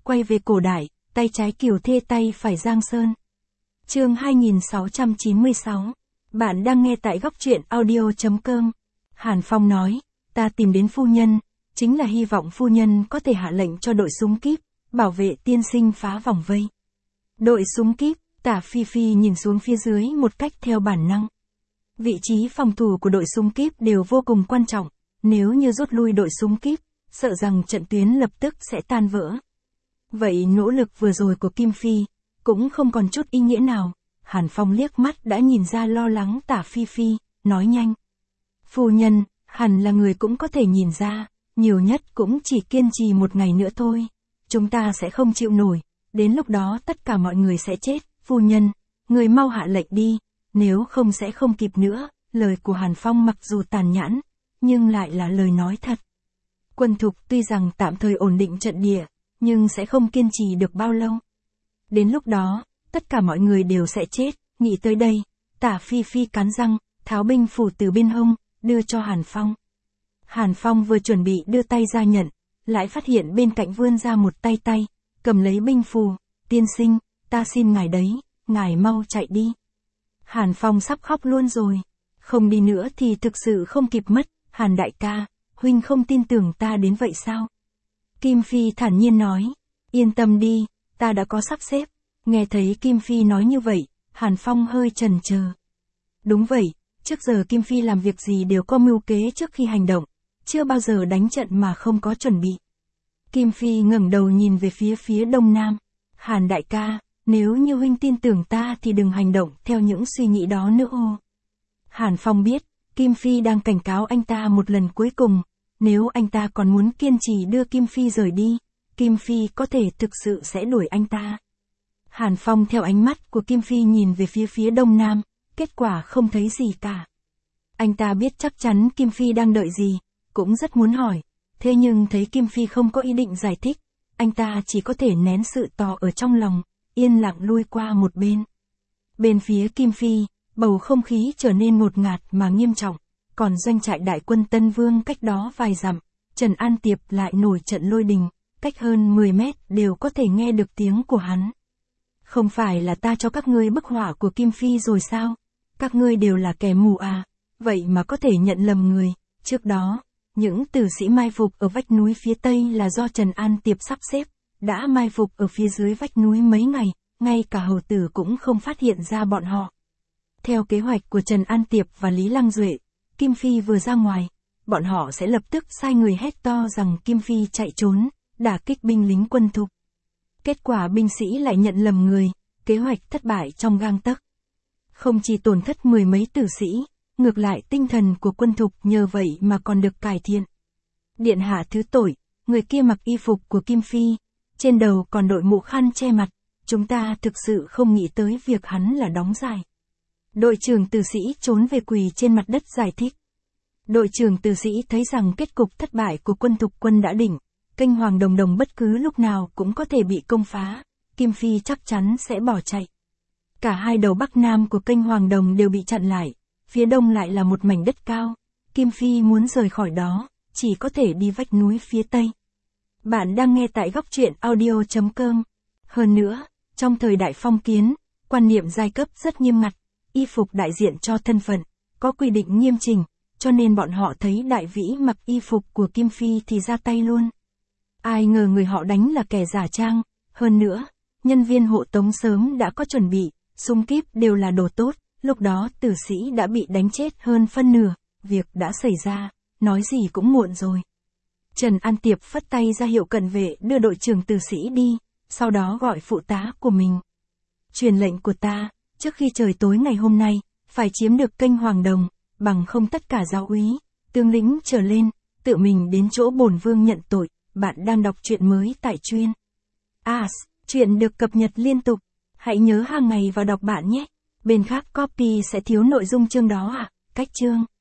quay về cổ đại, tay trái Kiều Thê tay phải Giang Sơn. Chương 2696. Bạn đang nghe tại góc truyện audio.com. Hàn Phong nói, ta tìm đến phu nhân, chính là hy vọng phu nhân có thể hạ lệnh cho đội súng kíp, bảo vệ tiên sinh phá vòng vây. Đội súng kíp, Tả Phi Phi nhìn xuống phía dưới một cách theo bản năng. Vị trí phòng thủ của đội súng kíp đều vô cùng quan trọng, nếu như rút lui đội súng kíp, sợ rằng trận tuyến lập tức sẽ tan vỡ. Vậy nỗ lực vừa rồi của Kim Phi, cũng không còn chút ý nghĩa nào. Hàn Phong liếc mắt đã nhìn ra lo lắng Tả Phi Phi, nói nhanh. Phu nhân, hẳn là người cũng có thể nhìn ra, nhiều nhất cũng chỉ kiên trì một ngày nữa thôi. Chúng ta sẽ không chịu nổi, đến lúc đó tất cả mọi người sẽ chết. Phu nhân, người mau hạ lệnh đi, nếu không sẽ không kịp nữa. Lời của Hàn Phong mặc dù tàn nhẫn, nhưng lại là lời nói thật. Quân Thục tuy rằng tạm thời ổn định trận địa, nhưng sẽ không kiên trì được bao lâu. Đến lúc đó, tất cả mọi người đều sẽ chết. Nghĩ tới đây, Tả Phi Phi cắn răng, tháo binh phù từ bên hông, đưa cho Hàn Phong. Hàn Phong vừa chuẩn bị đưa tay ra nhận, lại phát hiện bên cạnh vươn ra một tay, cầm lấy binh phù. Tiên sinh, ta xin ngài đấy, ngài mau chạy đi. Hàn Phong sắp khóc luôn rồi. Không đi nữa thì thực sự không kịp mất. Hàn đại ca, huynh không tin tưởng ta đến vậy sao? Kim Phi thản nhiên nói, yên tâm đi, ta đã có sắp xếp. Nghe thấy Kim Phi nói như vậy, Hàn Phong hơi chần chờ. Đúng vậy, trước giờ Kim Phi làm việc gì đều có mưu kế trước khi hành động, chưa bao giờ đánh trận mà không có chuẩn bị. Kim Phi ngẩng đầu nhìn về phía đông nam. Hàn đại ca, nếu như huynh tin tưởng ta thì đừng hành động theo những suy nghĩ đó nữa ô. Hàn Phong biết, Kim Phi đang cảnh cáo anh ta một lần cuối cùng, nếu anh ta còn muốn kiên trì đưa Kim Phi rời đi, Kim Phi có thể thực sự sẽ đuổi anh ta. Hàn Phong theo ánh mắt của Kim Phi nhìn về phía đông nam, kết quả không thấy gì cả. Anh ta biết chắc chắn Kim Phi đang đợi gì, cũng rất muốn hỏi, thế nhưng thấy Kim Phi không có ý định giải thích, anh ta chỉ có thể nén sự tò ở trong lòng, yên lặng lui qua một bên. Bên phía Kim Phi, bầu không khí trở nên ngột ngạt mà nghiêm trọng, còn doanh trại đại quân Tân Vương cách đó vài dặm, Trần An Tiệp lại nổi trận lôi đình, cách hơn 10 mét đều có thể nghe được tiếng của hắn. Không phải là ta cho các ngươi bức họa của Kim Phi rồi sao? Các ngươi đều là kẻ mù à? Vậy mà có thể nhận lầm người. Trước đó, những tử sĩ mai phục ở vách núi phía tây là do Trần An Tiệp sắp xếp, đã mai phục ở phía dưới vách núi mấy ngày, ngay cả hầu tử cũng không phát hiện ra bọn họ. Theo kế hoạch của Trần An Tiệp và Lý Lăng Duệ, Kim Phi vừa ra ngoài, bọn họ sẽ lập tức sai người hét to rằng Kim Phi chạy trốn, đả kích binh lính Quân Thục. Kết quả binh sĩ lại nhận lầm người, kế hoạch thất bại trong gang tấc. Không chỉ tổn thất mười mấy tử sĩ, ngược lại tinh thần của Quân Thục nhờ vậy mà còn được cải thiện. Điện hạ thứ tội, người kia mặc y phục của Kim Phi, trên đầu còn đội mũ khăn che mặt, chúng ta thực sự không nghĩ tới việc hắn là đóng dài. Đội trưởng tử sĩ trốn về quỳ trên mặt đất giải thích. Đội trưởng tử sĩ thấy rằng kết cục thất bại của Quân Thục quân đã định, kênh Hoàng Đồng bất cứ lúc nào cũng có thể bị công phá, Kim Phi chắc chắn sẽ bỏ chạy. Cả hai đầu bắc nam của kênh Hoàng Đồng đều bị chặn lại, phía đông lại là một mảnh đất cao, Kim Phi muốn rời khỏi đó, chỉ có thể đi vách núi phía tây. Bạn đang nghe tại góc truyện audio.com. Hơn nữa, trong thời đại phong kiến, quan niệm giai cấp rất nghiêm ngặt, y phục đại diện cho thân phận, có quy định nghiêm chỉnh, cho nên bọn họ thấy đại vĩ mặc y phục của Kim Phi thì ra tay luôn. Ai ngờ người họ đánh là kẻ giả trang, hơn nữa, nhân viên hộ tống sớm đã có chuẩn bị, xung kíp đều là đồ tốt, lúc đó tử sĩ đã bị đánh chết hơn phân nửa, việc đã xảy ra, nói gì cũng muộn rồi. Trần An Tiệp phất tay ra hiệu cận vệ đưa đội trưởng tử sĩ đi, sau đó gọi phụ tá của mình. Truyền lệnh của ta, trước khi trời tối ngày hôm nay, phải chiếm được kênh Hoàng Đồng, bằng không tất cả giáo úy, tướng lĩnh trở lên, tự mình đến chỗ bổn vương nhận tội. Bạn đang đọc truyện mới tại Truyện As, truyện được cập nhật liên tục. Hãy nhớ hàng ngày vào đọc bạn nhé. Bên khác copy sẽ thiếu nội dung chương đó à? Cách chương